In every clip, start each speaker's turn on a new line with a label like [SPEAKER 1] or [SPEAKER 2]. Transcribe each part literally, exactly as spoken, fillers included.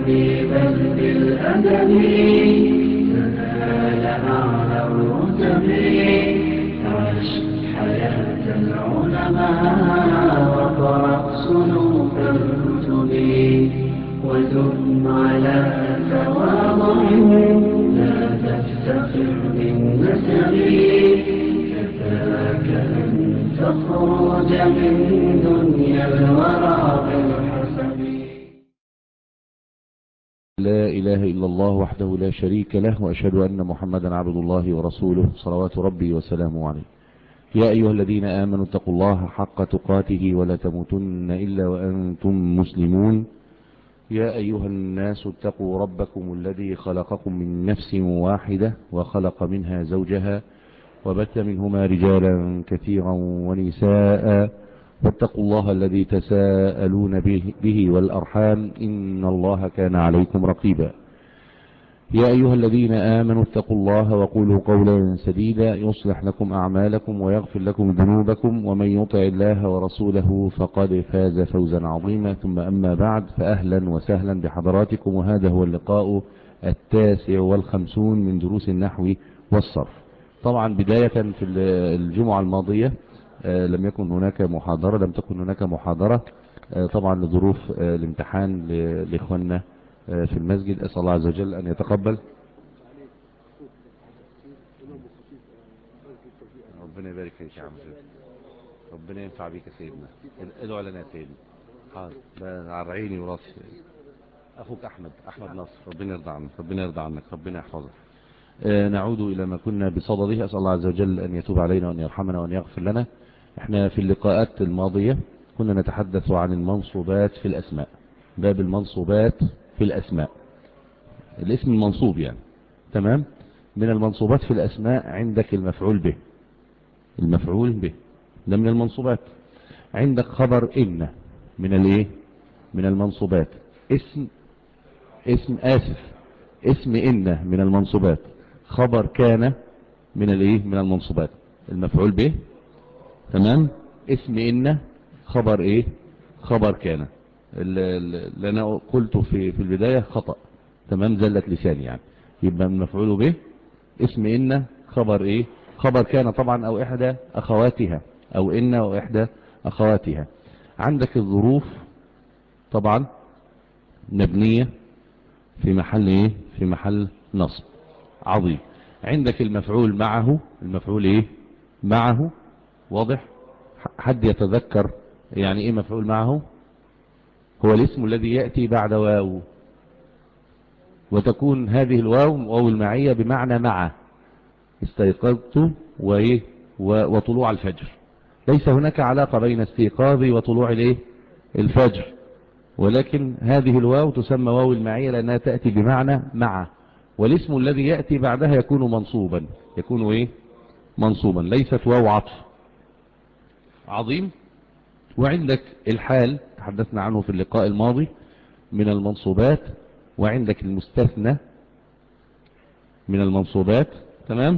[SPEAKER 1] بل بالأدب تنال أعلى الرتب. عش حياة العلماء وقرأ صنوف الكتب ودم على تواضع لا تفتخر بالنسب. كفاك أن تخرج من دنيا الورى بالحسب.
[SPEAKER 2] لا إله إلا الله وحده لا شريك له، وأشهد أن محمدا عبد الله ورسوله صلوات ربي وسلامه عليه. يا أيها الذين آمنوا اتقوا الله حق تقاته ولا تموتن إلا وأنتم مسلمون. يا أيها الناس اتقوا ربكم الذي خلقكم من نفس واحدة وخلق منها زوجها وبث منهما رجالا كثيرا ونساء، واتقوا الله الذي تساءلون به, به والأرحام إن الله كان عليكم رقيبا. يا أيها الذين آمنوا اتقوا الله وقولوا قولا سديدا يصلح لكم أعمالكم ويغفر لكم ذنوبكم، ومن يطع الله ورسوله فقد فاز فوزا عظيما. ثم أما بعد، فأهلا وسهلا بحضراتكم، وهذا هو اللقاء التاسع والخمسون من دروس النحو والصرف. طبعا بداية في الجمعة الماضية لم يكن هناك محاضرة لم تكن هناك محاضرة طبعا لظروف الامتحان لإخواننا في المسجد. أسأل الله عز وجل أن يتقبل. ربنا يبارك فيك يا عم جد. ربنا ينفع بيك يا سيدنا. ادعو لنا يا سيدنا. حاضر، على عيني وراسي. أخوك أحمد أحمد نصر، ربنا يرضى عنك، ربنا يرضى عنك، ربنا يحفظك. آه نعود إلى ما كنا بصدده. أسأل الله عز وجل أن يتوب علينا وأن يرحمنا وأن يغفر لنا. احنا في اللقاءات الماضية كنا نتحدث عن المنصوبات في الأسماء، باب المنصوبات في الأسماء، الاسم المنصوب يعني. تمام. من المنصوبات في الأسماء عندك المفعول به، المفعول به ده من المنصوبات. عندك خبر إن من الايه من المنصوبات. اسم اسم آسف اسم إن من المنصوبات. خبر كان من الايه من المنصوبات، المفعول به. تمام. اسم إن خبر ايه خبر كان. اللي انا قلته في في البداية خطأ، تمام، زلت لساني يعني. يبقى المفعول به اسم إن خبر ايه خبر كان طبعا، او احدى اخواتها، او إن او احدى اخواتها. عندك الظروف طبعا مبنية في محل ايه في محل نصب. عظيم. عندك المفعول معه، المفعول ايه معه. واضح؟ حد يتذكر يعني ايه مفعول معه؟ هو الاسم الذي يأتي بعد واو، وتكون هذه الواو واو المعية بمعنى مع. استيقظت وايه وطلوع الفجر. ليس هناك علاقة بين استيقاظي وطلوع الايه الفجر، ولكن هذه الواو تسمى واو المعية لأنها تأتي بمعنى مع، والاسم الذي يأتي بعدها يكون منصوبا يكون ايه منصوبا، ليست واو عطف. عظيم. وعندك الحال تحدثنا عنه في اللقاء الماضي من المنصوبات، وعندك المستثنى من المنصوبات. تمام.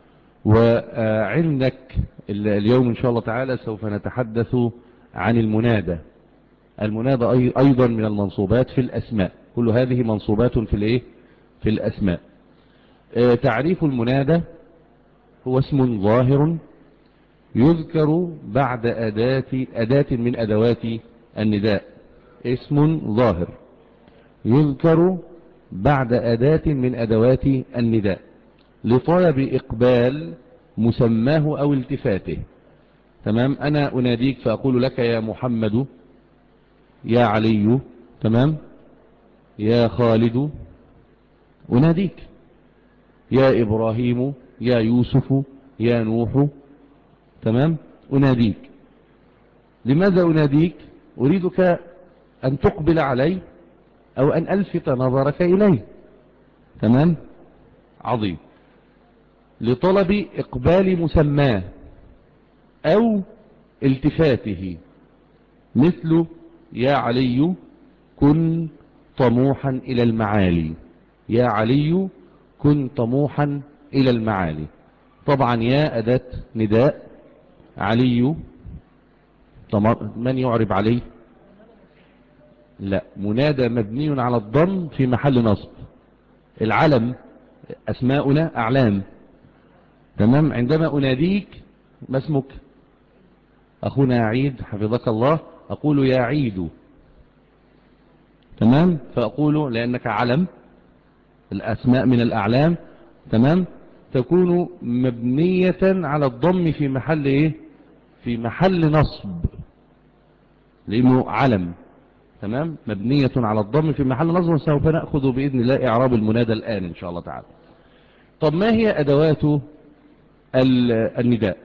[SPEAKER 2] وعندك اليوم إن شاء الله تعالى سوف نتحدث عن المنادى. المنادى أيضا من المنصوبات في الأسماء. كل هذه منصوبات في الإيه في الأسماء. تعريف المنادى: هو اسم ظاهر يذكر بعد أداة أداة من أدوات النداء. اسم ظاهر يذكر بعد أداة من أدوات النداء لطلب إقبال مسماه أو التفاته. تمام. أنا أناديك فأقول لك يا محمد، يا علي، تمام، يا خالد. أناديك يا إبراهيم، يا يوسف، يا نوح. تمام. أناديك. لماذا أناديك؟ أريدك أن تقبل علي أو أن ألفت نظرك إلي. تمام. عظيم. لطلب إقبال مسماه أو التفاته، مثل يا علي كن طموحا إلى المعالي. يا علي كن طموحا إلى المعالي. طبعا يا أداة نداء، علي من يعرب عليه؟ لا، منادى مبني على الضم في محل نصب. العلم أسماؤنا أعلام، تمام. عندما أناديك ما اسمك؟ أخونا عيد حفظك الله، أقول يا عيد، تمام. فأقول لأنك علم، الأسماء من الأعلام، تمام، تكون مبنية على الضم في محل إيه؟ في محل نصب، لأنه علم، تمام، مبنية على الضم في محل نصب. وسوف نأخذ بإذن الله إعراب المنادى الآن إن شاء الله تعالى. طب ما هي أدوات النداء؟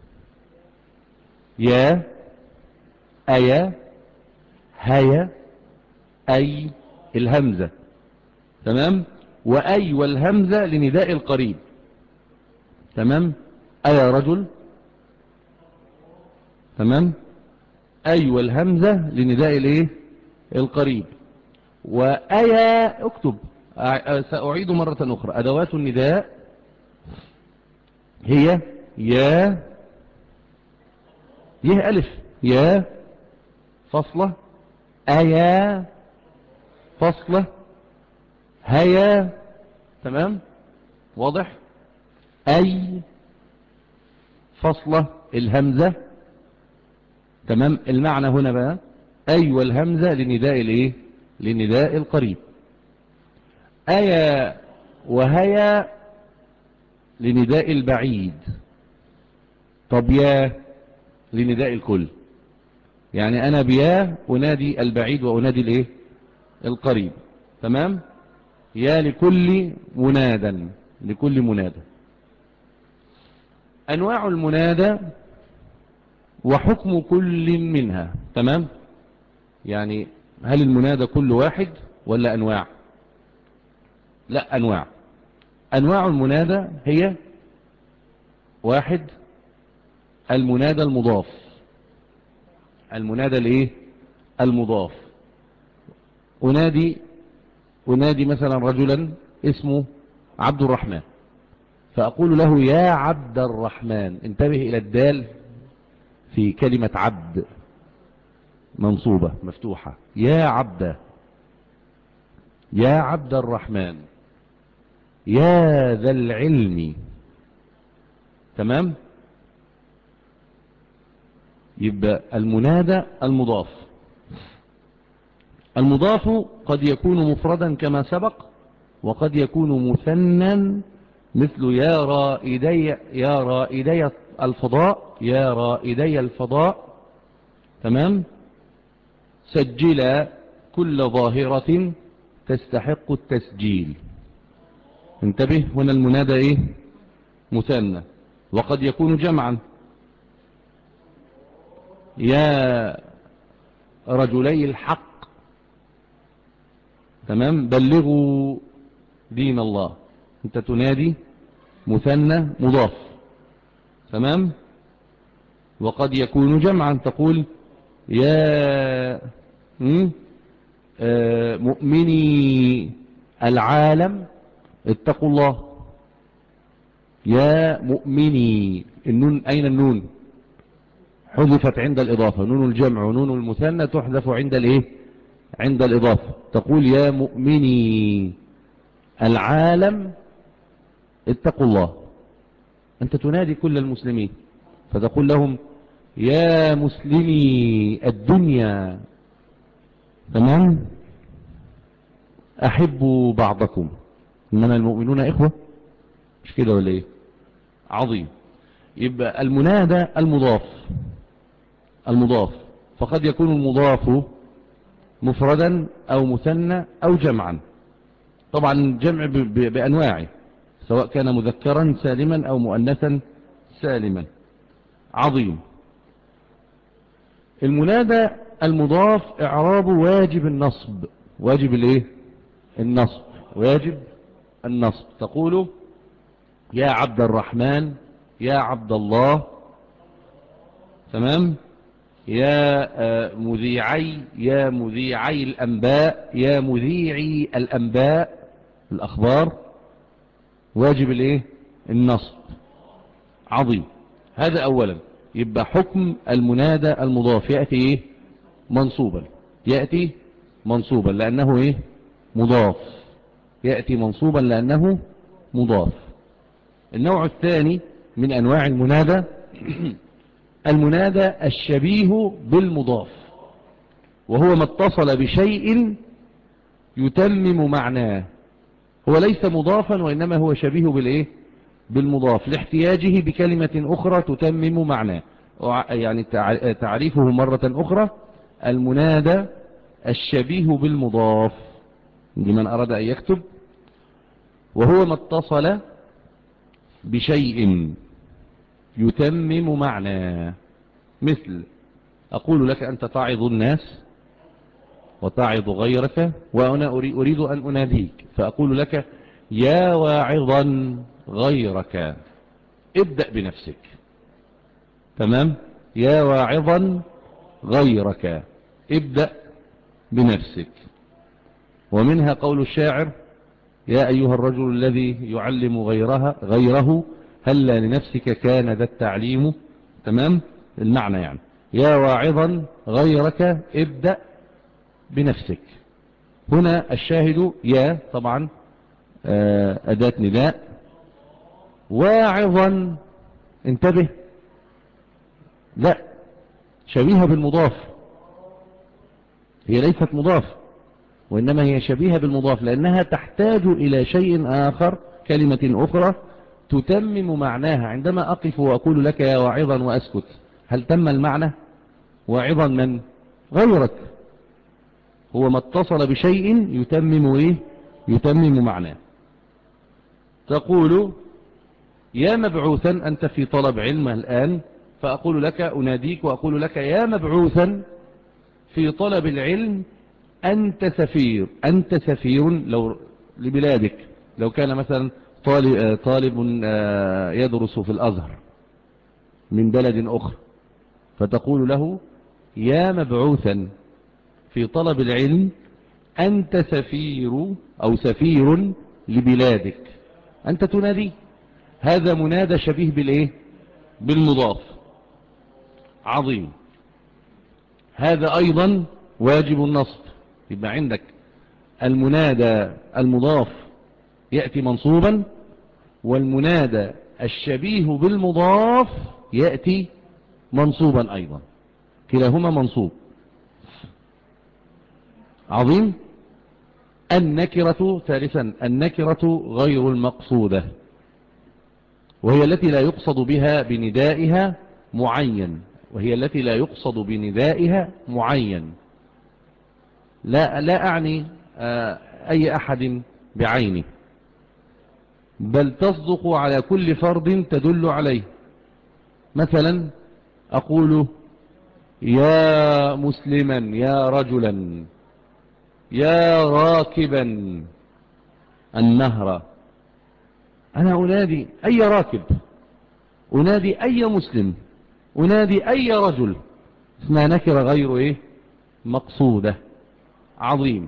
[SPEAKER 2] يا، أيا، هيا، أي، الهمزة، تمام. وأي والهمزة لنداء القريب، تمام. أيا رجل، تمام. أي والهمزة لنداء الايه؟ القريب. وأيا اكتب، سأعيد مرة أخرى. أدوات النداء هي يا، يه ألف، يا فصلة، أيا فصلة، هيا، تمام، واضح. أي فصلة الهمزة، تمام. المعنى هنا بقى أي والهمزة لنداء الايه؟ لنداء القريب. أيا وهيا لنداء البعيد. طب يا لنداء الكل، يعني أنا بيا أنادي البعيد وأنادي الايه؟ القريب، تمام. يا لكل منادا، لكل منادى. أنواع المنادى وحكم كل منها، تمام. يعني هل المنادى كل واحد ولا أنواع؟ لا، أنواع. أنواع المنادى هي: واحد، المنادى المضاف. المنادى الايه؟ المضاف. أنادي أنادي مثلا رجلا اسمه عبد الرحمن، فأقول له يا عبد الرحمن. انتبه إلى الدال في كلمة عبد، منصوبة مفتوحة، يا عبد، يا عبد الرحمن، يا ذا العلم، تمام. يبقى المنادى المضاف. المضاف قد يكون مفردا كما سبق، وقد يكون مثنى، مثل يا رائدي، يا رائدي الفضاء، يا رائدي الفضاء، تمام. سجل كل ظاهرة تستحق التسجيل. انتبه، هنا المنادى ايه؟ مثنى. وقد يكون جمعا، يا رجلي الحق، تمام، بلغوا دين الله. انت تنادي مثنى مضاف، تمام. وقد يكون جمعا، تقول يا مؤمني العالم اتقوا الله. يا مؤمني، النون أين النون؟ حذفت عند الإضافة. نون الجمع ونون المثنى تحذف عند الايه؟ عند الإضافة. تقول يا مؤمني العالم اتقوا الله. أنت تنادي كل المسلمين، فتقول لهم يا مسلمي الدنيا، تمام، أحبوا بعضكم، إنما المؤمنون إخوة. مش كده ولا إيه؟ عظيم. يبقى المنادى المضاف، المضاف فقد يكون المضاف مفردا أو مثنى أو جمعا. طبعا الجمع بأنواعه، سواء كان مذكرا سالما أو مؤنثا سالما. عظيم. المنادى المضاف إعراب واجب النصب. واجب الايه؟ النصب. واجب النصب. تقول يا عبد الرحمن، يا عبد الله، تمام. يا مذيعي، يا مذيعي الأنباء، يا مذيعي الأنباء، الأخبار. واجب الايه؟ النصب. عظيم. هذا أولا. يبقى حكم المنادى المضاف يأتي ايه؟ منصوبا. يأتي منصوبا لأنه إيه مضاف، يأتي منصوبا لأنه مضاف. النوع الثاني من أنواع المنادى المنادى الشبيه بالمضاف، وهو ما اتصل بشيء يتمم معناه، هو ليس مضافا وإنما هو شبيه بالإيه بالمضاف لاحتياجه بكلمة أخرى تتمم معناه. يعني تعريفه مرة أخرى المنادى الشبيه بالمضاف لمن أراد أن يكتب، وهو ما اتصل بشيء يتمم معناه، مثل أقول لك أنت تعظ الناس وتعظ غيرك وأنا أريد أن أناديك، فأقول لك يا واعظا غيرك ابدأ بنفسك. تمام، يا واعظا غيرك ابدأ بنفسك. ومنها قول الشاعر يا أيها الرجل الذي يعلم غيرها غيره هلا لنفسك كان ذا التعليم. تمام، المعنى يعني يا واعظا غيرك ابدأ بنفسك. هنا الشاهد يا طبعا أداة نداء، واعظا انتبه لا شبيهة بالمضاف، هي ليست مضاف وإنما هي شبيهة بالمضاف لأنها تحتاج إلى شيء آخر، كلمة أخرى تتمم معناها. عندما أقف وأقول لك يا واعظا وأسكت، هل تم المعنى؟ واعظا من؟ غيرك، هو ما اتصل بشيء يتمم إيه؟ يتمم معناه. تقول يا مبعوثا أنت في طلب علم الآن، فأقول لك أناديك وأقول لك يا مبعوثا في طلب العلم أنت سفير. أنت سفير لو لبلادك، لو كان مثلا طالب, طالب يدرس في الأزهر من بلد أخرى، فتقول له يا مبعوثا في طلب العلم أنت سفير أو سفير لبلادك، أنت تنادي. هذا منادى شبيه بالإيه؟ بالمضاف. عظيم. هذا أيضا واجب النصب. يبقى عندك المنادى المضاف يأتي منصوبا، والمنادى الشبيه بالمضاف يأتي منصوبا أيضا، كلاهما منصوب. عظيم. النكرة ثالثا النكرة غير المقصودة، وهي التي لا يقصد بها بندائها معين، وهي التي لا يقصد بندائها معين. لا, لا أعني أي أحد بعينه، بل تصدق على كل فرد تدل عليه. مثلا أقول يا مسلما يا رجلا يا راكبا النهر، أنا أنادي أي راكب، أنادي أي مسلم، أنادي أي رجل، اسمها نكرة غير إيه؟ مقصودة. عظيم.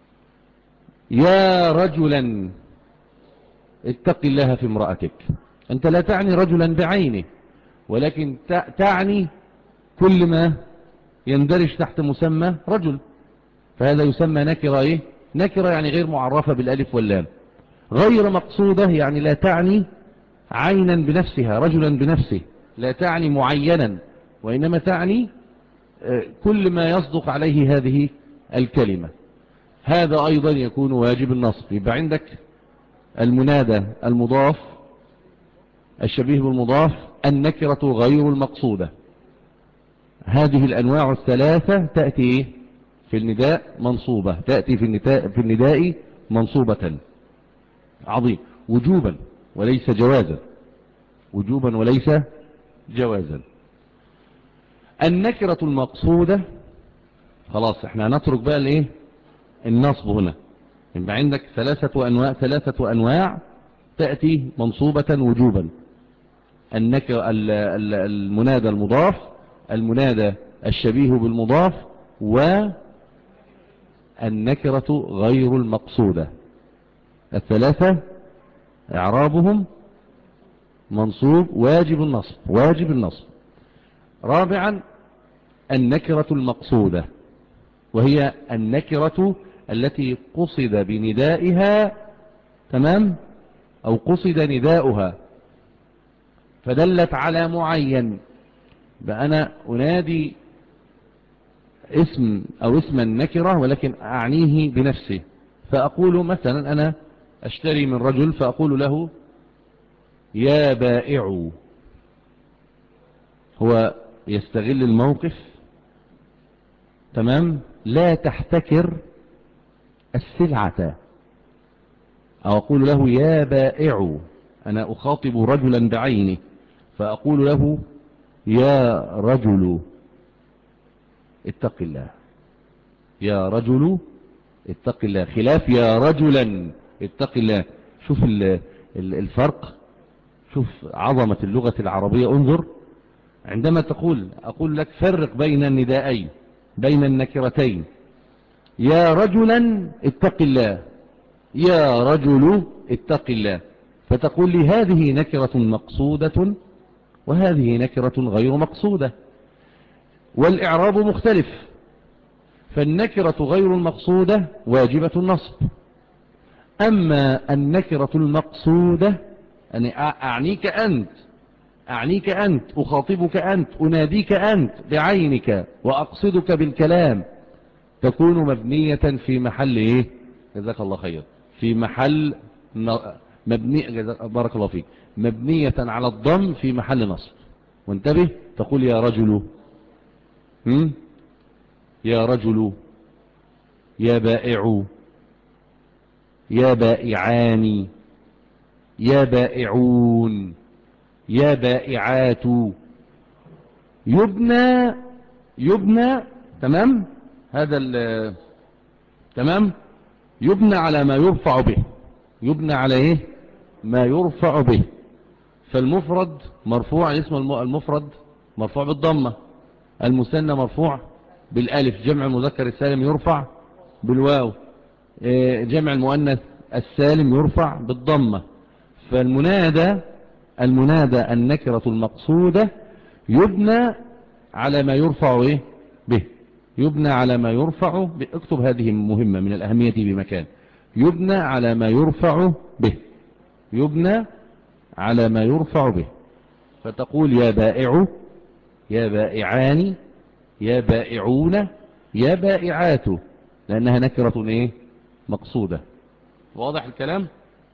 [SPEAKER 2] يا رجلا اتق الله في امرأتك، أنت لا تعني رجلا بعينه، ولكن تعني كل ما يندرج تحت مسمى رجل، فهذا يسمى نكرة إيه؟ نكرة يعني غير معرفة بالألف واللام. غير مقصودة يعني لا تعني عينا بنفسها، رجلا بنفسه، لا تعني معينا، وإنما تعني كل ما يصدق عليه هذه الكلمة. هذا أيضا يكون واجب النصب. يبقى عندك المنادى المضاف الشبيه بالمضاف، النكرة غير المقصودة. هذه الأنواع الثلاثة تأتي في النداء منصوبة، تأتي في النداء, في النداء منصوبة. عظيم. وجوبا وليس جوازا، وجوبا وليس جوازا. النكرة المقصودة خلاص احنا هنترك بقى الايه النصب هنا. يبقى عندك ثلاثة أنواع ثلاثة أنواع تأتي منصوبة وجوبا: النكرة المنادى المضاف، المنادى الشبيه بالمضاف، والنكرة غير المقصودة. الثلاثة إعرابهم منصوب واجب النصب، واجب النصب. رابعا النكرة المقصودة. وهي النكرة التي قصد بندائها، تمام، أو قصد نداؤها فدلت على معين. بأنا أنادي اسم أو اسما نكرة ولكن أعنيه بنفسه، فأقول مثلا أنا أشتري من رجل فأقول له يا بائع. هو يستغل الموقف، تمام، لا تحتكر السلعة، أو أقول له يا بائع. أنا أخاطب رجلا بعينه فأقول له يا رجل اتق الله، يا رجل اتق الله، خلاف يا رجلا اتق الله. شوف الفرق، شوف عظمة اللغة العربية. انظر عندما تقول، أقول لك فرق بين النداءين، بين النكرتين، يا رجلا اتق الله، يا رجل اتق الله، فتقول لي هذه نكرة مقصودة وهذه نكرة غير مقصودة، والإعراب مختلف. فالنكرة غير المقصودة واجبة النصب، أما النكرة المقصودة أنا أعنيك أنت، أعنيك أنت، أخاطبك أنت، أناديك أنت بعينك وأقصدك بالكلام، تكون مبنية في محل إيه؟ جزاك الله خير، في محل مبني، بارك الله فيك، مبنية على الضم في محل نصب. وانتبه، تقول يا رجل، هم؟ يا رجل، يا بائع، يا بائعان، يا بائعون، يا بائعات. يبنى، يبنى، تمام، هذا ال تمام، يبنى على ما يرفع به، يبنى على ايه؟ ما يرفع به. فالمفرد مرفوع، اسم المفرد مرفوع بالضمة، المثنى مرفوع بالالف، جمع المذكر السالم يرفع بالواو، جمع المؤنث السالم يرفع بالضمة. فالمنادى، المنادى النكرة المقصودة يبنى على ما يرفع إيه؟ به، يبنى على ما يرفع به. اكتب هذه مهمة من الأهمية بمكان، يبنى على ما يرفع به، يبنى على ما يرفع به. فتقول يا بائع، يا بائعان، يا بائعون، يا بائعات، لأنها نكرة إيه؟ مقصودة. واضح الكلام؟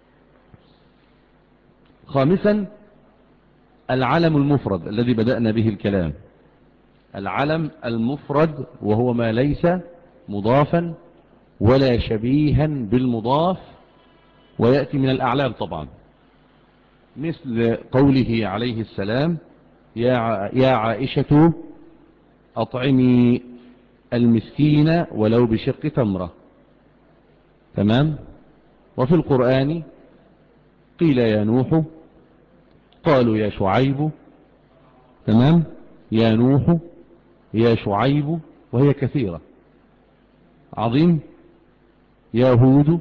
[SPEAKER 2] خامسا العلم المفرد الذي بدأنا به الكلام، العلم المفرد وهو ما ليس مضافا ولا شبيها بالمضاف، ويأتي من الأعلام طبعا، مثل قوله عليه السلام يا يا عائشة أطعمي المسكين ولو بشق تمرة، تمام. وفي القرآن قيل يا نوح، قالوا يا شعيب، تمام، يا نوح، يا شعيب، وهي كثيرة، عظيم، يا هود،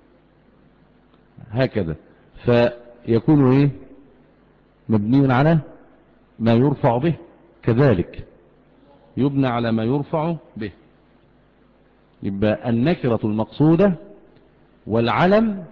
[SPEAKER 2] هكذا. فيكون ايه؟ مبني على ما يرفع به، كذلك يبنى على ما يرفع به. يبقى النكرة المقصودة والعلم،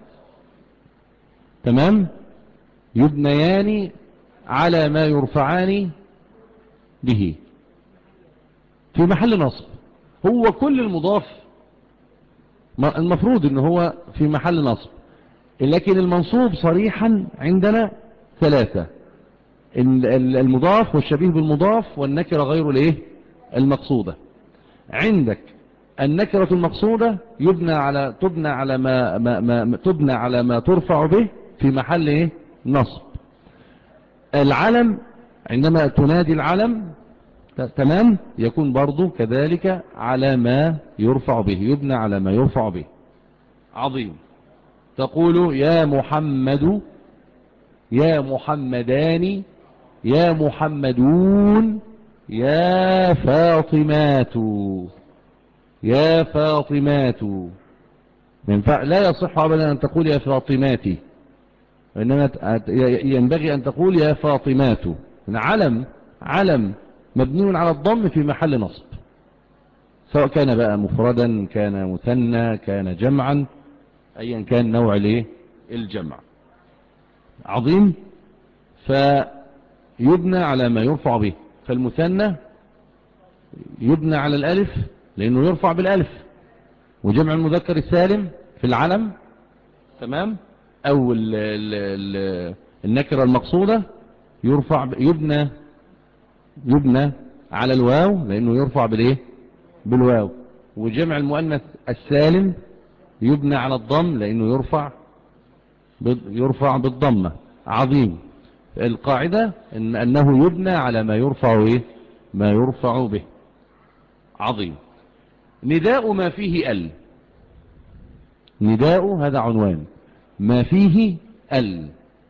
[SPEAKER 2] تمام، يبنيان على ما يرفعان به في محل نصب. هو كل المضاف المفروض ان هو في محل نصب، لكن المنصوب صريحا عندنا ثلاثة: المضاف والشبيه بالمضاف والنكرة غير الايه؟ المقصودة. عندك النكرة المقصودة يبنى على تبنى على ما, ما, ما تبنى على ما ترفع به في محل ايه؟ نصب. العلم عندما تنادي العلم، تمام، يكون برضو كذلك على ما يرفع به، يبنى على ما يرفع به. عظيم. تقول يا محمد، يا محمدان، يا محمدون، يا فاطمات، يا فاطمات. لا يصح أبدا أن تقول يا فاطماتي، وإنما ينبغي أن تقول يا فاطمات. علم، علم مبني على الضم في محل نصب، سواء كان بقى مفردا كان مثنى كان جمعا ايا كان نوع الايه الجمع. عظيم فيبنى على ما يرفع به. فالمثنى يبنى على الالف لانه يرفع بالالف، وجمع المذكر السالم في العلم تمام او ال ال ال النكرة المقصودة يرفع يبنى يبنى على الواو لانه يرفع بالايه بالواو، وجمع المؤنث السالم يبنى على الضم لانه يرفع يرفع بالضمة. عظيم. القاعدة إن أنه يبنى على ما يرفع إيه؟ ما يرفع به. عظيم. نداء ما فيه ال. نداء هذا عنوان ما فيه ال.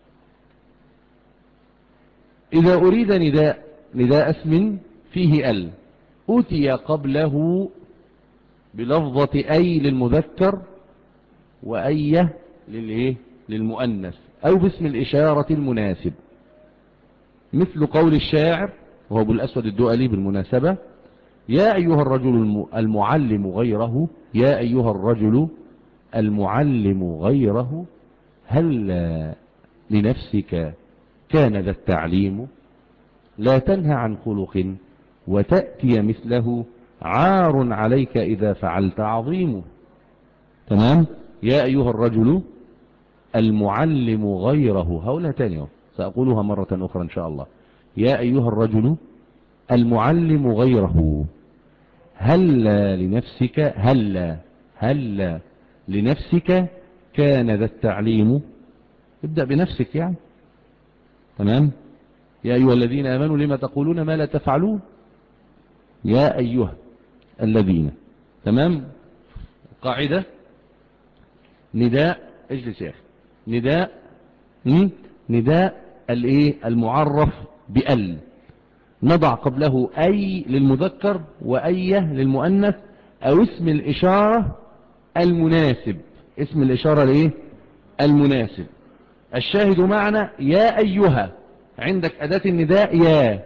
[SPEAKER 2] إذا أريد نداء نداء اسم فيه ال أتي قبله بلفظة أي للمذكر وأي للإيه للمؤنث أو باسم الإشارة المناسب، مثل قول الشاعر وهو ابو الأسود الدؤلي بالمناسبة: يا أيها الرجل المعلم غيره، يا أيها الرجل المعلم غيره، هل لنفسك كان ذا التعليم، لا تنهى عن خلق وتأتي مثله، عار عليك إذا فعلت عظيم. تمام. يا أيها الرجل المعلم غيره، هؤلاء تاني سأقولها مرة أخرى إن شاء الله. يا أيها الرجل المعلم غيره، هل لنفسك هل هل لنفسك كان ذا التعليم. ابدأ بنفسك يعني. تمام. يا أيها الذين آمنوا لما تقولون ما لا تفعلون. يا أيها الذين. تمام. قاعدة نداء اجلس يا أخي. نداء نداء الايه المعرف بال نضع قبله أي للمذكر وأيه للمؤنث أو اسم الإشارة المناسب. اسم الإشارة لإيه المناسب. الشاهد معنا يا أيها، عندك أداة النداء يا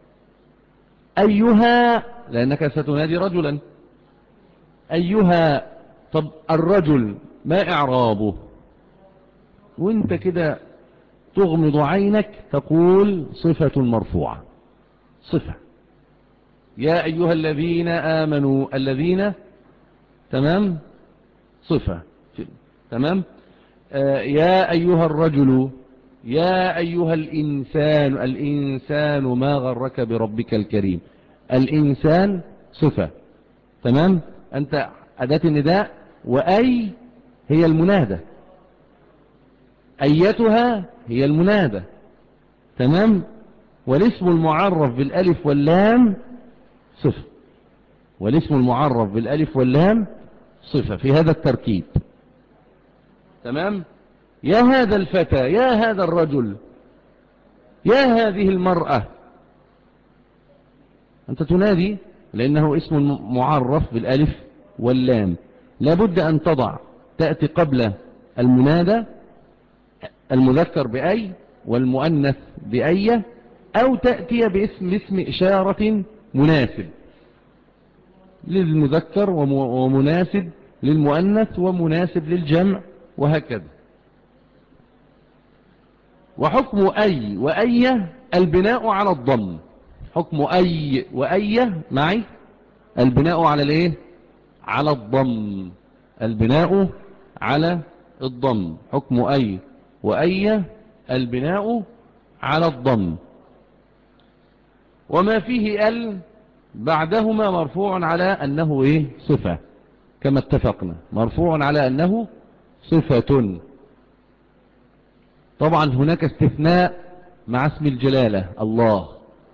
[SPEAKER 2] أيها لأنك ستنادي رجلا. أيها. طب الرجل ما إعرابه؟ وانت كده تغمض عينك تقول صفة مرفوعة. صفة. يا أيها الذين آمنوا، الذين تمام صفة. تمام. آه يا أيها الرجل، يا أيها الإنسان، الإنسان ما غرك بربك الكريم. الإنسان صفة. تمام. أنت أداة النداء وأي هي المنادى، أيتها هي المنادى. تمام. والاسم المعرف بالالف واللام صفة، والاسم المعرف بالالف واللام صفة في هذا التركيب. تمام. يا هذا الفتى، يا هذا الرجل، يا هذه المرأة. أنت تنادي لأنه اسم معرف بالالف واللام، لابد أن تضع تأتي قبل المنادى المذكر بأي والمؤنث بأي، أو تأتي باسم اسم إشارة مناسب للمذكر ومناسب للمؤنث ومناسب للجمع وهكذا. وحكم أي وأي البناء على الضم. حكم أي وأي معي البناء على الايه على الضم. البناء على الضم. حكم أي وأي البناء على الضم. وما فيه ال بعدهما مرفوع على أنه إيه صفة، كما اتفقنا مرفوع على أنه صفة. طبعا هناك استثناء مع اسم الجلالة الله،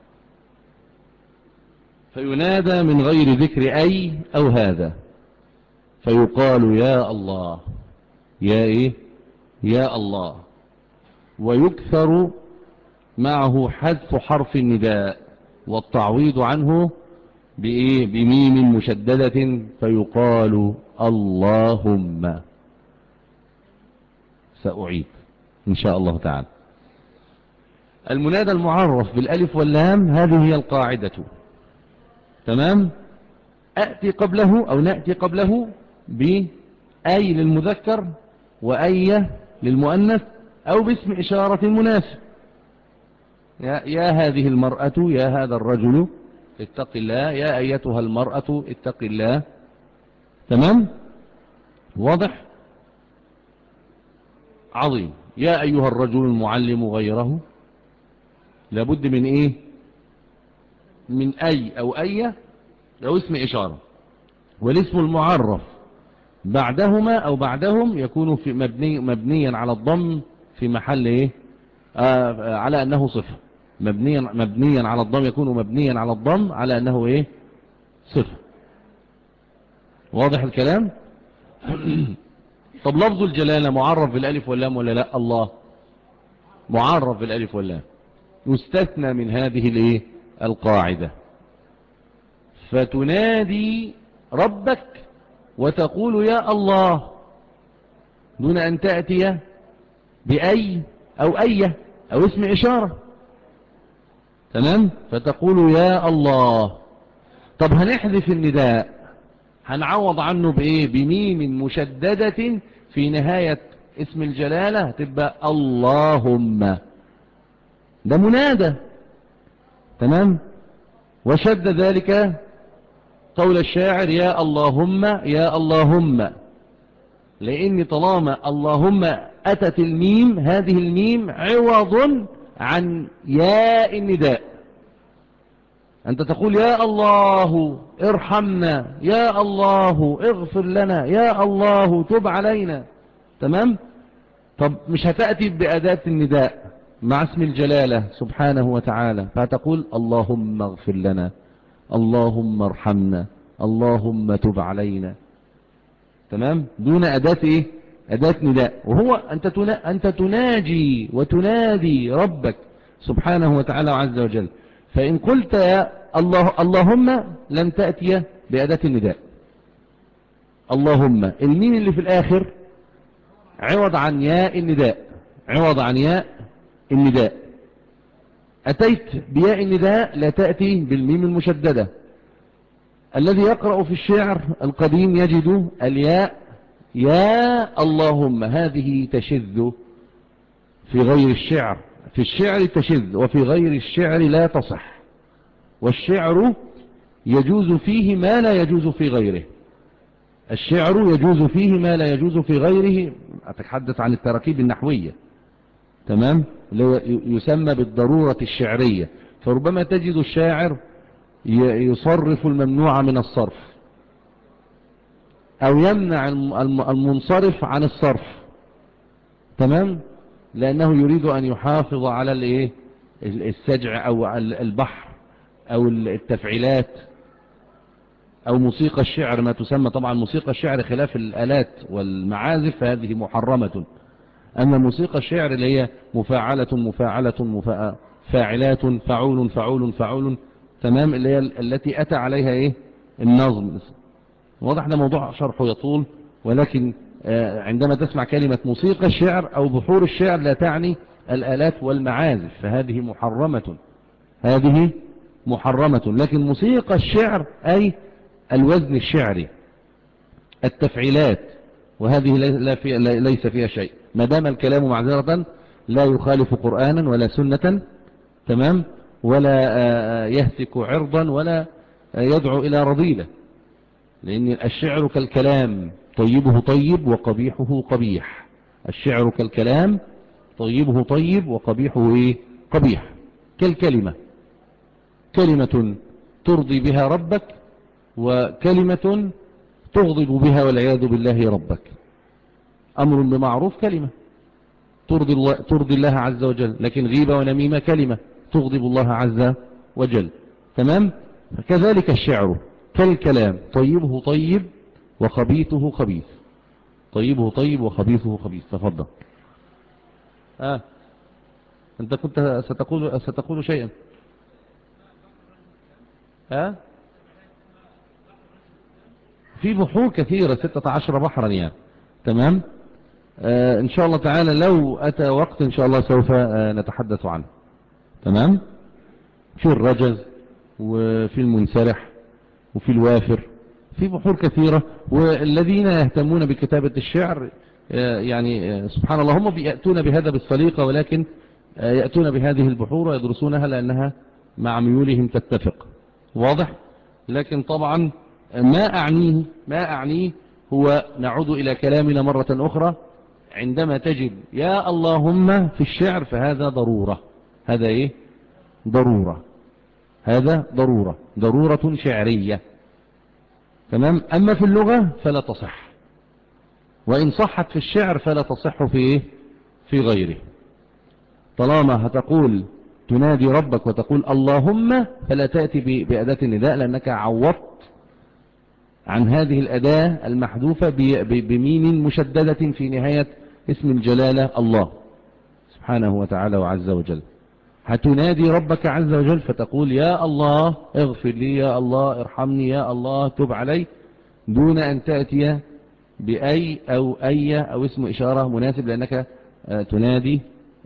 [SPEAKER 2] فينادى من غير ذكر أي أو هذا، فيقال يا الله، يا إيه يا الله. ويكثر معه حذف حرف النداء والتعويض عنه بإيه بميم مشددة، فيقال اللهم. سأعيد إن شاء الله تعالى. المنادى المعرف بالألف واللام هذه هي القاعدة. تمام.
[SPEAKER 3] أأتي قبله أو نأتي قبله بأي للمذكر وأي للمؤنث أو باسم إشارة مناسب. يا, يا هذه المرأة، يا هذا الرجل اتق الله، يا أيتها المرأة اتق الله. تمام؟ واضح؟ عظيم. يا أيها الرجل المعلم غيره، لابد من إيه؟ من أي أو أي أو اسم إشارة. والاسم المعرف بعدهما أو بعدهم يكون في مبني مبنيا على الضم في محل إيه؟ آه على أنه صفة. مبنيا مبنيا على الضم يكون مبنيا على الضم على أنه إيه؟ صفة. واضح الكلام؟ طب لفظ الجلالة معرف بالالف واللام ولا لا؟ الله معرف بالالف واللام، يستثنى من هذه الايه القاعدة. فتنادي ربك وتقول يا الله دون ان تأتي بأي او أي او اسم اشارة. تمام؟ فتقول يا الله. طب هنحذف النداء، هنعوض عنه بايه؟ بميم مشددة في نهاية اسم الجلالة، تبقى اللهم. ده منادى. تمام؟ وشد ذلك قول الشاعر يا اللهم يا اللهم، لان طالما اللهم اتت الميم، هذه الميم عوض عن ياء النداء. أنت تقول يا الله ارحمنا، يا الله اغفر لنا، يا الله تب علينا. تمام؟ طب مش هتأتي بأداة النداء مع اسم الجلالة سبحانه وتعالى، فتقول اللهم اغفر لنا، اللهم ارحمنا، اللهم تب علينا. تمام؟ دون أداة إيه؟ أداة نداء. وهو أنت أنت تناجي وتنادي ربك سبحانه وتعالى عز وجل. فإن قلت يا الله اللهم لن تأتي بأداة النداء. اللهم الميم اللي في الآخر عوض عن ياء النداء، عوض عن ياء النداء. أتيت بياء النداء لا تأتي بالميم المشددة. الذي يقرأ في الشعر القديم يجد الياء يا اللهم، هذه تشذ في غير الشعر. في الشعر تشذ وفي غير الشعر لا تصح. والشعر يجوز فيه ما لا يجوز في غيره. الشعر يجوز فيه ما لا يجوز في غيره. أتحدث عن التراكيب النحوية. تمام؟ يسمى بالضرورة الشعرية. فربما تجد الشاعر يصرف الممنوع من الصرف، أو يمنع المنصرف عن الصرف. تمام؟ لأنه يريد أن يحافظ على الايه السجع أو البحر أو التفعيلات أو موسيقى الشعر، ما تسمى طبعا موسيقى الشعر خلاف الآلات والمعازف فهذه محرمة. أما موسيقى الشعر اللي هي مفاعلة مفاعلة مفا... فاعلات فعول فعول فعول، تمام، اللي هي التي أتى عليها إيه النظم. واضح ده موضوع شرحه يطول، ولكن عندما تسمع كلمة موسيقى الشعر أو بحور الشعر لا تعني الآلات والمعازف، فهذه محرمة، هذه محرمة. لكن موسيقى الشعر أي الوزن الشعري، التفعيلات، وهذه لا في ليس فيها شيء ما دام الكلام معذرة لا يخالف قرآنا ولا سنة. تمام؟ ولا يهتك عرضا ولا يدعو إلى رذيلة. لأن الشعر كالكلام، طيبه طيب وقبيحه قبيح. الشعر كالكلام، طيبه طيب وقبيحه إيه؟ قبيح. كالكلمة، كلمة ترضي بها ربك وكلمة تغضب بها والعياذ بالله ربك. أمر بمعروف كلمة ترضي الله, ترضي الله عز وجل، لكن غيبة ونميمة كلمة تغضب الله عز وجل. تمام؟ كذلك الشعر كالكلام، طيبه طيب وخبيثه خبيث. طيبه طيب وخبيثه خبيث. تفضل. آه. أنت كنت ستقول, ستقول شيئا. آه؟ في بحور كثيرة، ستة عشر بحرا يعني. تمام؟ آه إن شاء الله تعالى لو أتى وقت إن شاء الله سوف آه نتحدث عنه. تمام؟ في الرجز وفي المنسرح وفي الوافر في بحور كثيرة. والذين يهتمون بكتابة الشعر يعني سبحان الله هم يأتون بهذا بالسليقة، ولكن يأتون بهذه البحور ويدرسونها لأنها مع ميولهم تتفق. واضح؟ لكن طبعا ما أعنيه ما أعنيه هو نعود إلى كلامنا مرة أخرى. عندما تجد يا اللهم في الشعر فهذا ضرورة. هذا إيه؟ ضرورة. هذا ضرورة ضرورة شعرية. تمام. أما في اللغة فلا تصح، وإن صحت في الشعر فلا تصح في إيه؟ في غيره. طالما هتقول تنادي ربك وتقول اللهم فلا تأتي بأداة النداء، لأنك عوضت عن هذه الأداة المحذوفة بميم مشددة في نهاية اسم الجلالة الله سبحانه وتعالى وعز وجل. هتنادي ربك عز وجل فتقول يا الله اغفر لي، يا الله ارحمني، يا الله تب علي، دون أن تأتي بأي أو أي أو اسم إشارة مناسب، لأنك تنادي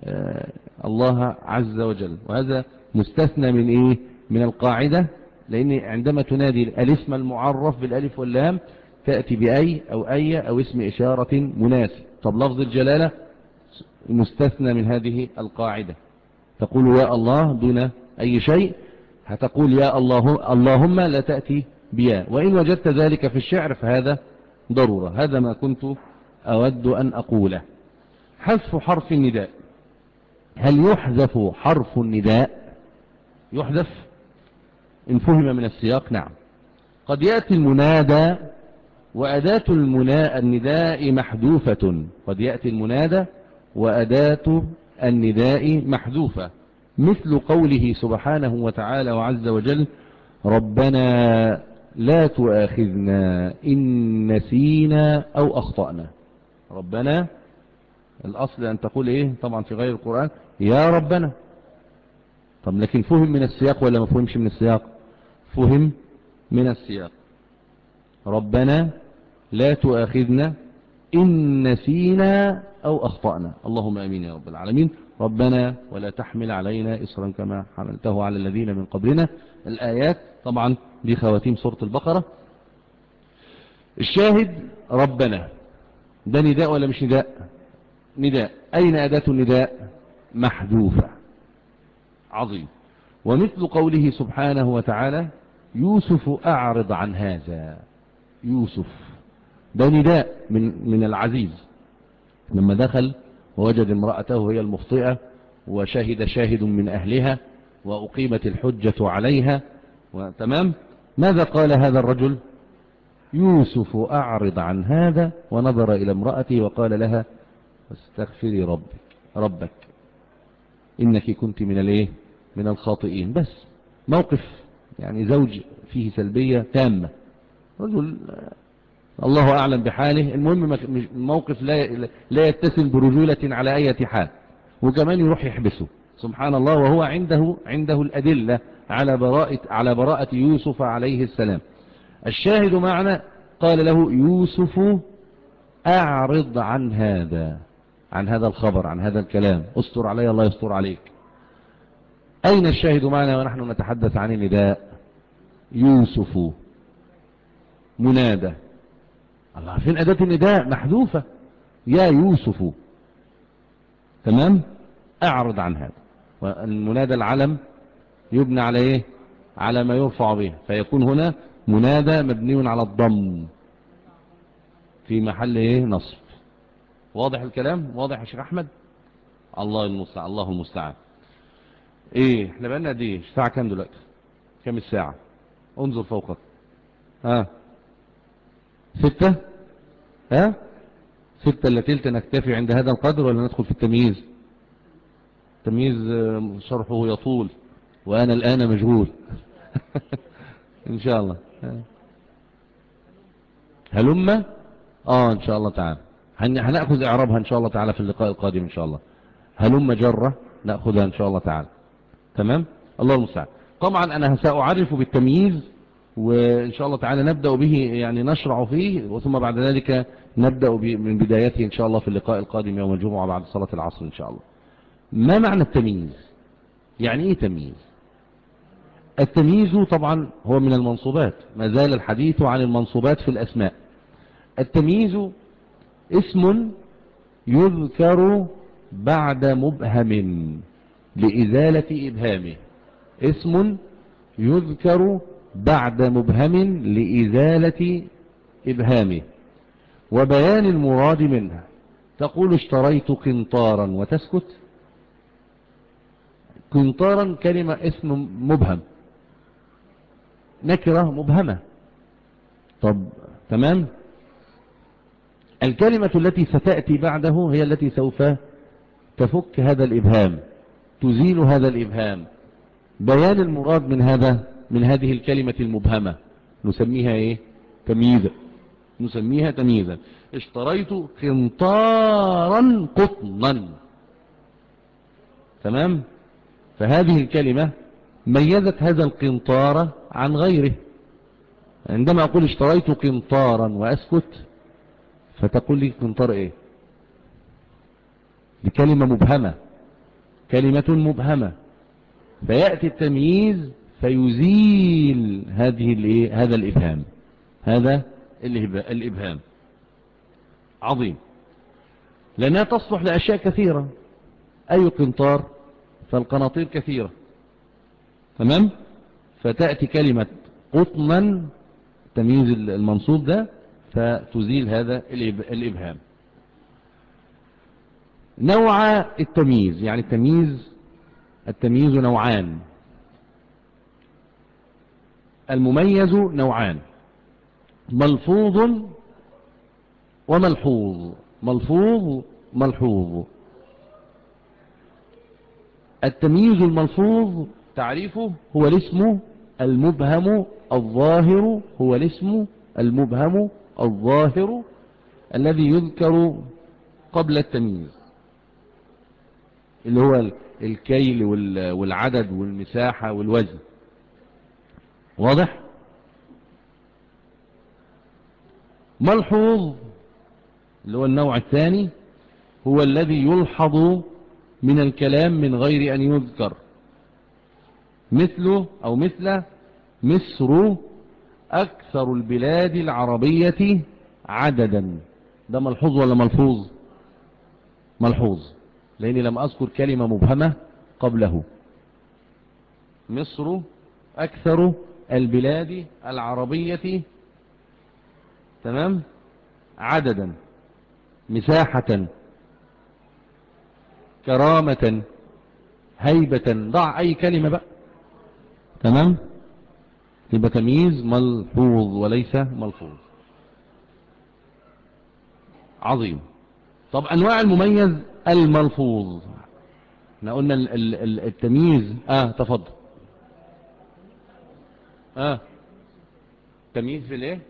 [SPEAKER 3] الله عز وجل. وهذا مستثنى من إيه؟ من القاعدة، لأن عندما تنادي الاسم المعرف بالألف واللام تأتي بأي أو أي أو اسم إشارة مناسب. طب لفظ الجلالة مستثنى من هذه القاعدة، تقول يا الله دون أي شيء. هتقول يا الله اللهم لا تأتي بيا، وإن وجدت ذلك في الشعر فهذا ضرورة. هذا ما كنت أود أن أقوله. حذف حرف النداء، هل يحذف حرف النداء؟ يحذف إن فهم من السياق. نعم، قد يأتي المنادى وأداة المنا... النداء محذوفة. قد يأتي المنادى وأداة النداء محذوفة، مثل قوله سبحانه وتعالى وعز وجل ربنا لا تؤاخذنا إن نسينا أو أخطأنا. ربنا الأصل أن تقول إيه طبعا في غير القرآن يا ربنا. طب لكن فهم من السياق ولا ما فهمش من السياق؟ فهم من السياق. ربنا لا تؤاخذنا إن نسينا أو أخطأنا. اللهم أمين يا رب العالمين. ربنا ولا تحمل علينا إصرا كما حملته على الذين من قبلنا. الآيات طبعا دي خواتيم سورة البقرة. الشاهد ربنا ده نداء ولا مش نداء؟ نداء. أين أداة النداء؟ محذوفة. عظيم. ومثل قوله سبحانه وتعالى يوسف أعرض عن هذا. يوسف ده نداء من, من العزيز لما دخل ووجد امرأته هي المخطئة وشهد شاهد من أهلها وأقيمت الحجة عليها وتمام. ماذا قال هذا الرجل؟ يوسف أعرض عن هذا، ونظر إلى امرأته وقال لها استغفري ربك ربك إنك كنت من الايه من الخاطئين. بس موقف يعني زوج فيه سلبية تامة. رجل الله أعلم بحاله، المهم موقف لا لا يتسم برجولة على أي حال، وكمان يروح يحبسه سبحان الله، وهو عنده عنده الأدلة على براءة على براءة يوسف عليه السلام. الشاهد معنا قال له يوسف أعرض عن هذا عن هذا الخبر عن هذا الكلام، استر علي الله يستر عليك. أين الشاهد معنا ونحن نتحدث عن النداء؟ يوسف منادى. الله، فين أداة النداء؟ محذوفة. يا يوسف. تمام. أعرض عن هذا. والمنادى العلم يبنى على إيه؟ على ما يرفع به، فيكون هنا منادى مبني على الضم في محل إيه؟ نصب. واضح الكلام؟ واضح يا شيخ أحمد؟ الله المستعان. الله المستعان. إيه احنا بقالنا قد إيه؟ الساعة كام دلوقتي؟ كام الساعة؟ انظر فوقك. ها ستة. ها ستة الا تلت. نكتفي عند هذا القدر ولا ندخل في التمييز؟ التمييز شرحه يطول وأنا الآن مشغول. إن شاء الله. هلما آه إن شاء الله تعالى هنأخذ إعرابها إن شاء الله تعالى في اللقاء القادم إن شاء الله. هلما جرة نأخذها إن شاء الله تعالى. تمام. الله المستعان. طبعا أنا سأعرف بالتمييز وإن شاء الله تعالى نبدأ به، يعني نشرع فيه، وثم بعد ذلك نبدأ من بدايته إن شاء الله في اللقاء القادم يوم الجمعة بعد صلاة العصر إن شاء الله. ما معنى التمييز؟ يعني إيه تمييز؟ التمييز طبعا هو من المنصوبات، ما زال الحديث عن المنصوبات في الأسماء. التمييز اسم يذكر بعد مبهم لإزالة إبهامه، اسم يذكر بعد مبهم لإزالة إبهامه وبيان المراد منها. تقول اشتريت قنطارا وتسكت. قنطارا كلمة اسم مبهم، نكرة مبهمة. طب تمام، الكلمة التي ستأتي بعده هي التي سوف تفك هذا الإبهام، تزيل هذا الإبهام. بيان المراد من هذا من هذه الكلمة المبهمة نسميها ايه؟ تمييزا. نسميها تمييزا. اشتريت قنطارا قطنا. تمام، فهذه الكلمة ميزت هذا القنطار عن غيره. عندما أقول اشتريت قنطارا وأسكت فتقول لي قنطار ايه؟ دي كلمة مبهمة، كلمة مبهمة، فيأتي التمييز فيزيل هذه الايه؟ هذا الإبهام، هذا الإبهام. عظيم، لأنها تصلح لأشياء كثيرة. أي قنطار؟ فالقناطير كثيرة. تمام، فتأتي كلمة قطنا تمييز المنصوب ده فتزيل هذا الإبهام. نوع التمييز، يعني التمييز التمييز نوعان. المميز نوعان، ملفوظ وملحوظ. ملفوظ ملحوظ. التمييز الملفوظ تعريفه هو الاسم المبهم الظاهر، هو الاسم المبهم الظاهر الذي يذكر قبل التمييز، اللي هو الكيل والعدد والمساحة والوزن. واضح؟ ملحوظ اللي هو النوع الثاني هو الذي يلحظ من الكلام من غير أن يذكر، مثله أو مثل مصر أكثر البلاد العربية عددا. ده ملحوظ ولا ملحوظ؟ ملحوظ، لأني لم أذكر كلمة مبهمة قبله. مصر أكثر البلاد العربية، تمام، عددا، مساحة، كرامة، هيبة. ضع أي كلمة بقى، تمام، يبقى تمييز ملحوظ وليس ملحوظ. عظيم. طب أنواع المميز الملفوظ، احنا قلنا التمييز. اه تفضل. اه تمييز في الايه؟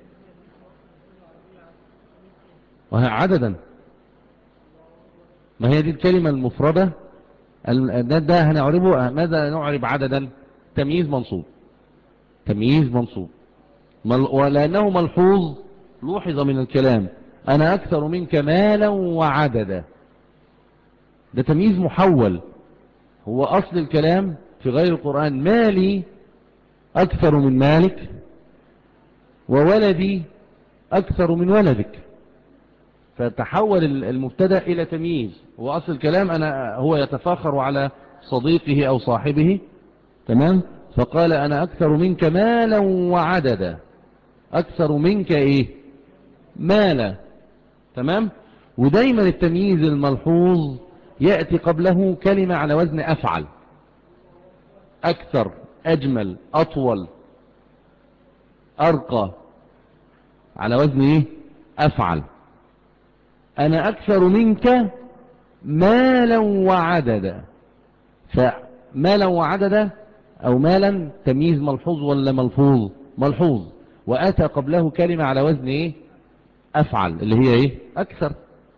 [SPEAKER 3] وهي عددا، ما هي دي الكلمة المفردة. ده, ده هنعربه. ماذا نعرب عددا؟ تمييز منصوب، تمييز منصوب. ولأنه ملحوظ لوحظ من الكلام أنا أكثر منك مالا وعددا. ده تمييز محول. هو أصل الكلام في غير القرآن مالي أكثر من مالك وولدي أكثر من ولدك، فتحول المبتدا إلى تمييز. هو أصل الكلام أنا هو يتفاخر على صديقه أو صاحبه، تمام، فقال أنا أكثر منك مالا وعددا. أكثر منك إيه؟ مالا. تمام. ودايما التمييز الملحوظ يأتي قبله كلمة على وزن أفعل. أكثر، أجمل، أطول، أرقى، على وزن إيه؟ أفعل. أنا أكثر منك مالا وعددا. فمالا وعددا أو مالا تمييز ملحوظ ولا ملحوظ؟ ملحوظ. وأتى قبله كلمة على وزن إيه؟ أفعل، اللي هي إيه؟ أكثر.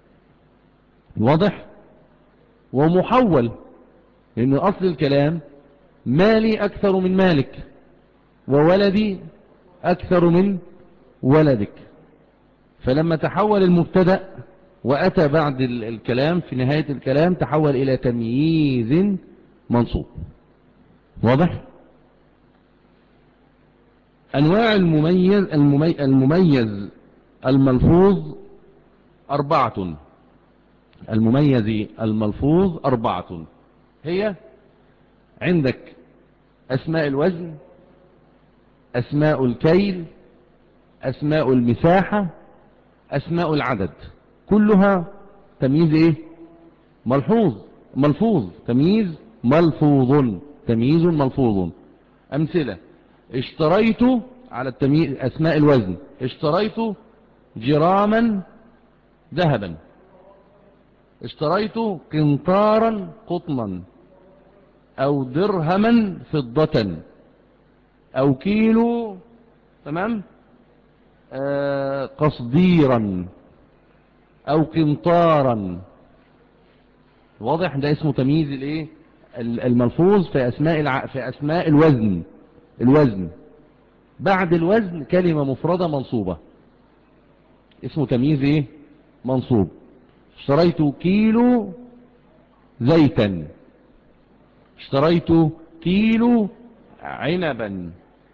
[SPEAKER 3] واضح؟ ومحول، لأن أصل الكلام مالي أكثر من مالك وولدي أكثر من ولدك. فلما تحول المبتدأ وأتى بعد الكلام في نهاية الكلام تحول إلى تمييز منصوب. واضح؟ أنواع المميز الممي المميز الملفوظ أربعة. المميز الملفوظ أربعة هي: عندك أسماء الوزن، أسماء الكيل، أسماء المساحة، أسماء العدد. كلها تمييز إيه؟ ملحوظ ملفوظ تمييز ملفوظ تمييز ملفوظ. أمثلة: اشتريت على التمييز أسماء الوزن: اشتريت جراما ذهبا، اشتريت قنطارا قطنا، أو درهما فضة، أو كيلو تمام آه قصديرا، أو قنطارا. واضح؟ ده اسمه تمييز الايه الملفوظ في أسماء الع... في أسماء الوزن. الوزن بعد الوزن كلمة مفردة منصوبة اسمه تمييز ايه منصوب. اشتريت كيلو زيتا، اشتريت كيلو عنبا،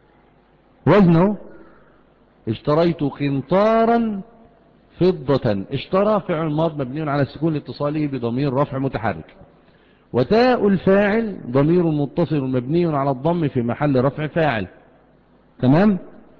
[SPEAKER 3] وزنه. اشتريت قنطارا فضة. اشترى فعل ماض مبني على السكون لاتصاله بضمير رفع متحرك، وتاء الفاعل ضمير متصل مبني على الضم في محل رفع فاعل. تمام.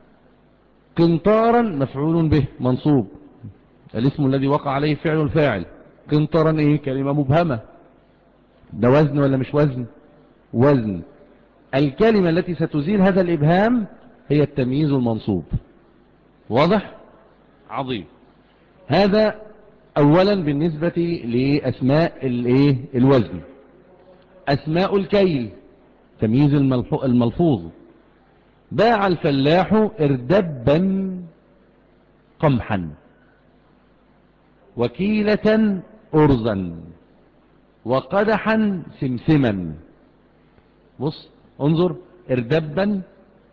[SPEAKER 3] قنطارا مفعول به منصوب، الاسم الذي وقع عليه فعل الفاعل. قنطارا ايه؟ كلمة مبهمة. ده وزن ولا مش وزن؟ وزن. الكلمة التي ستزيل هذا الإبهام هي التمييز المنصوب. واضح؟ عظيم. هذا أولا بالنسبة لأسماء الايه الوزن. أسماء الكيل تمييز الملفوظ: باع الفلاح اردبا قمحا، وكيلة أرزا، وقدحا سمسما. بص انظر: اردبا،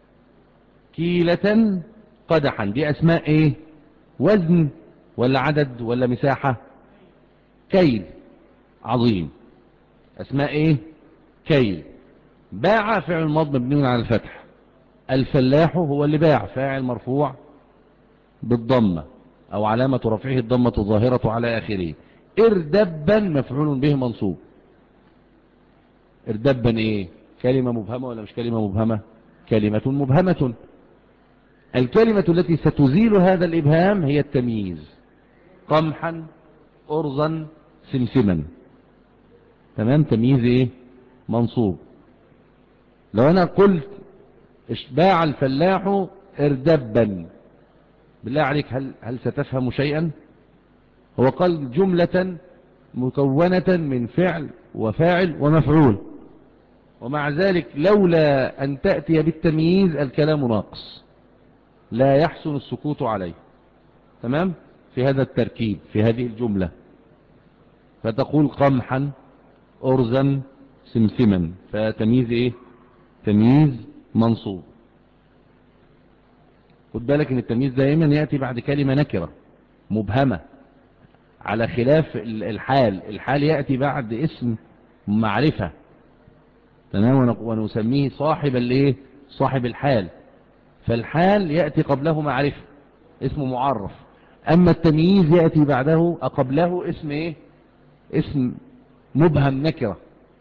[SPEAKER 3] كيلة، قدحا. دي أسماء ايه؟ وزن ولا عدد ولا مساحة؟ كيل. عظيم. أسماء ايه؟ كيل. باع فعل ماض مبني على الفتح. الفلاح هو اللي باع، فاعل مرفوع بالضمة أو علامة رفعه الضمة الظاهرة على آخره. اردبا مفعول به منصوب. اردبا ايه؟ كلمة مبهمة ولا مش كلمة مبهمة؟ كلمة مبهمة. الكلمة التي ستزيل هذا الإبهام هي التمييز: قمحا، أرزا، سمسما. تمام. تمييز ايه؟ منصوب. لو انا قلت باع الفلاح اردبا، بالله عليك هل, هل ستفهم شيئا؟ هو قال جملة مكونة من فعل وفاعل ومفعول، ومع ذلك لولا أن تأتي بالتمييز الكلام ناقص، لا يحسن السكوت عليه. تمام. في هذا التركيب في هذه الجملة فتقول قمحا، أرزا، سمسما، فتمييز ايه؟ تمييز منصوب. خد بالك ان التمييز دائما يأتي بعد كلمة نكرة مبهمة، على خلاف الحال. الحال يأتي بعد اسم معرفة. تمام. ونسميه صاحب الايه؟ صاحب الحال. فالحال يأتي قبله معرفة اسم معرف، اما التمييز يأتي بعده قبله اسم ايه؟ اسم مبهم نكرة.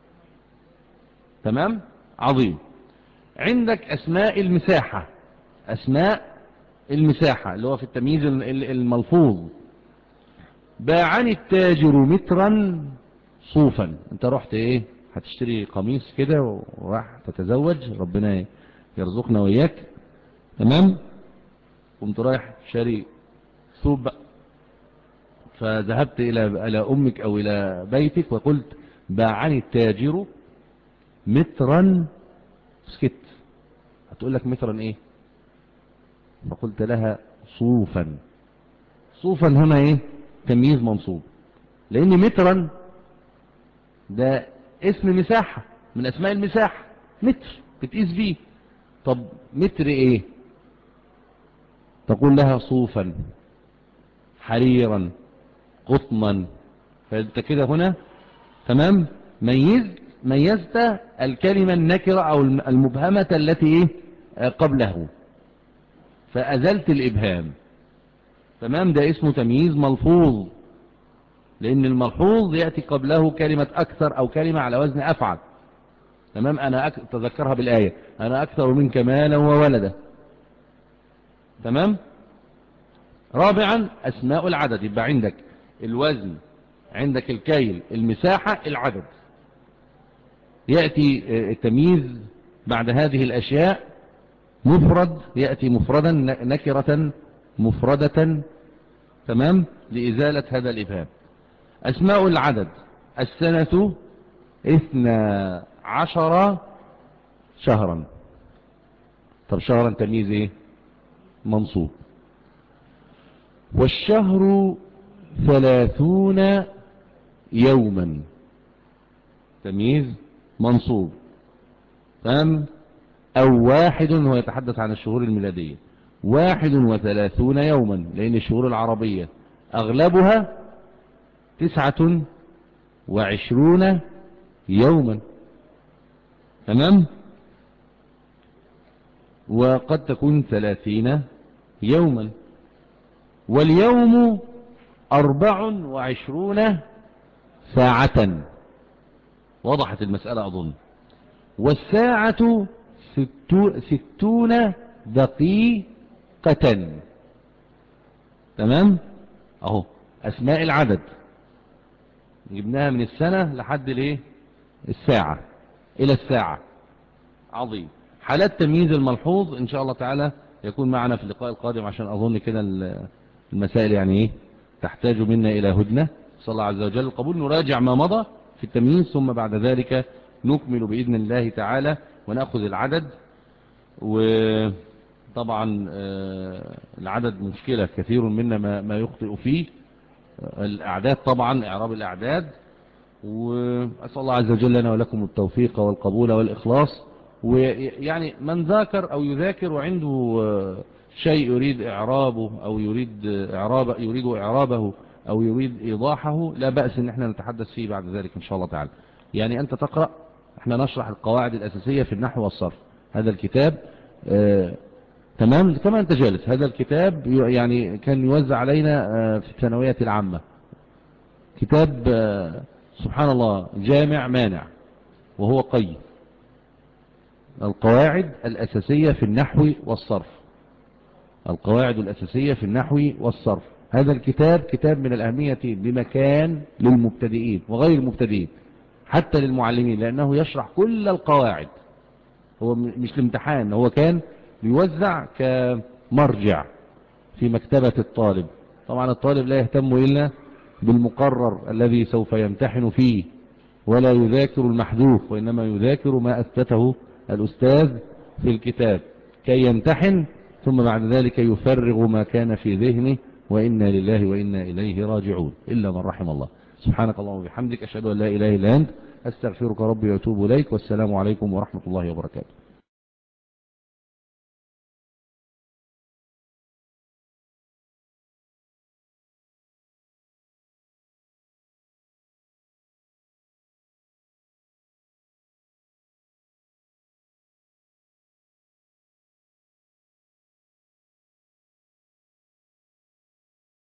[SPEAKER 3] تمام. عظيم. عندك اسماء المساحة. اسماء المساحة اللي هو في التمييز الملفوظ: باعني التاجر مترا صوفا. انت رحت ايه؟ هتشتري قميص كده وراح تتزوج، ربنا يرزقنا وياك. تمام. قمت رايح شاري ثوب، فذهبت الى الى امك او الى بيتك وقلت باعني التاجر مترا. سكت. هتقول لك مترا ايه؟ فقلت لها صوفا. صوفا هنا ايه؟ تمييز منصوب، لان مترا ده اسم مساحة من اسماء المساحة. متر بتقيس بيه. طب متر ايه؟ تقول لها صوفا، حريرا، قطنا. فانت كده هنا تمام ميزت ميزت الكلمة النكرة او المبهمة التي ايه قبله. فأزلت الإبهام. تمام، ده اسمه تمييز ملفوظ، لأن الملحوظ يأتي قبله كلمة أكثر أو كلمة على وزن أفعل. تمام، أنا أك... تذكرها بالآية، أنا أكثر منك مالا وولدا. تمام. رابعا أسماء العدد، يبقى عندك الوزن، عندك الكيل، المساحة، العدد. يأتي التمييز بعد هذه الأشياء مفرد، يأتي مفردا نكرة مفردة. تمام، لإزالة هذا الإبهام. أسماء العدد: السنة اثنا عشر شهرا. طب شهرا تمييز ايه؟ منصوب. والشهر ثلاثون يوما، تمييز منصوب. تمام. او واحد، هو يتحدث عن الشهور الميلادية، واحد وثلاثون يوما، لان الشهور العربية اغلبها تسعة وعشرون يوما. تمام. وقد تكون ثلاثين يوما. واليوم أربع وعشرون ساعة. وضحت المسألة أظن. والساعة ستو ستون دقيقة. تمام. اهو أسماء العدد جبناها من السنة لحد الايه الساعة إلى الساعة. عظيم. حالات تمييز الملحوظ إن شاء الله تعالى يكون معنا في اللقاء القادم، عشان أظن كده المسائل يعني إيه تحتاج منا إلى هدنة. صلى الله عز وجل القبول. نراجع ما مضى في التمييز، ثم بعد ذلك نكمل بإذن الله تعالى ونأخذ العدد. وطبعا العدد مشكلة، كثير منا ما, ما يخطئ فيه. الأعداد طبعا، إعراب الأعداد. وأسأل الله عز وجل لنا ولكم التوفيق والقبول والإخلاص. ويعني من ذاكر أو يذاكر وعنده شيء يريد إعرابه أو يريد إعرابه يريد إعرابه أو يريد إيضاحه، لا بأس إن احنا نتحدث فيه بعد ذلك إن شاء الله تعالى. يعني أنت تقرأ، احنا نشرح القواعد الأساسية في النحو والصرف. هذا الكتاب آه تمام كما أنت جالس. هذا الكتاب يعني كان يوزع علينا آه في الثانوية العامة. كتاب آه سبحان الله جامع مانع، وهو قيم القواعد الأساسية في النحو والصرف. القواعد الأساسية في النحو والصرف. هذا الكتاب كتاب من الأهمية بمكان للمبتدئين وغير المبتدئين، حتى للمعلمين، لأنه يشرح كل القواعد. هو مش الامتحان، هو كان يوزع كمرجع في مكتبة الطالب. طبعا الطالب لا يهتم إلا بالمقرر الذي سوف يمتحن فيه، ولا يذاكر المحذوف، وإنما يذاكر ما أثبته الأستاذ في الكتاب كي يمتحن، ثم بعد ذلك يفرغ ما كان في ذهنه. وإنا لله وإنا إليه راجعون، إلا من رحم الله. سبحانك اللهم وبحمدك، أشهد أن لا إله إلا أنت، أستغفرك ربي وأتوب إليك. والسلام عليكم ورحمة الله وبركاته.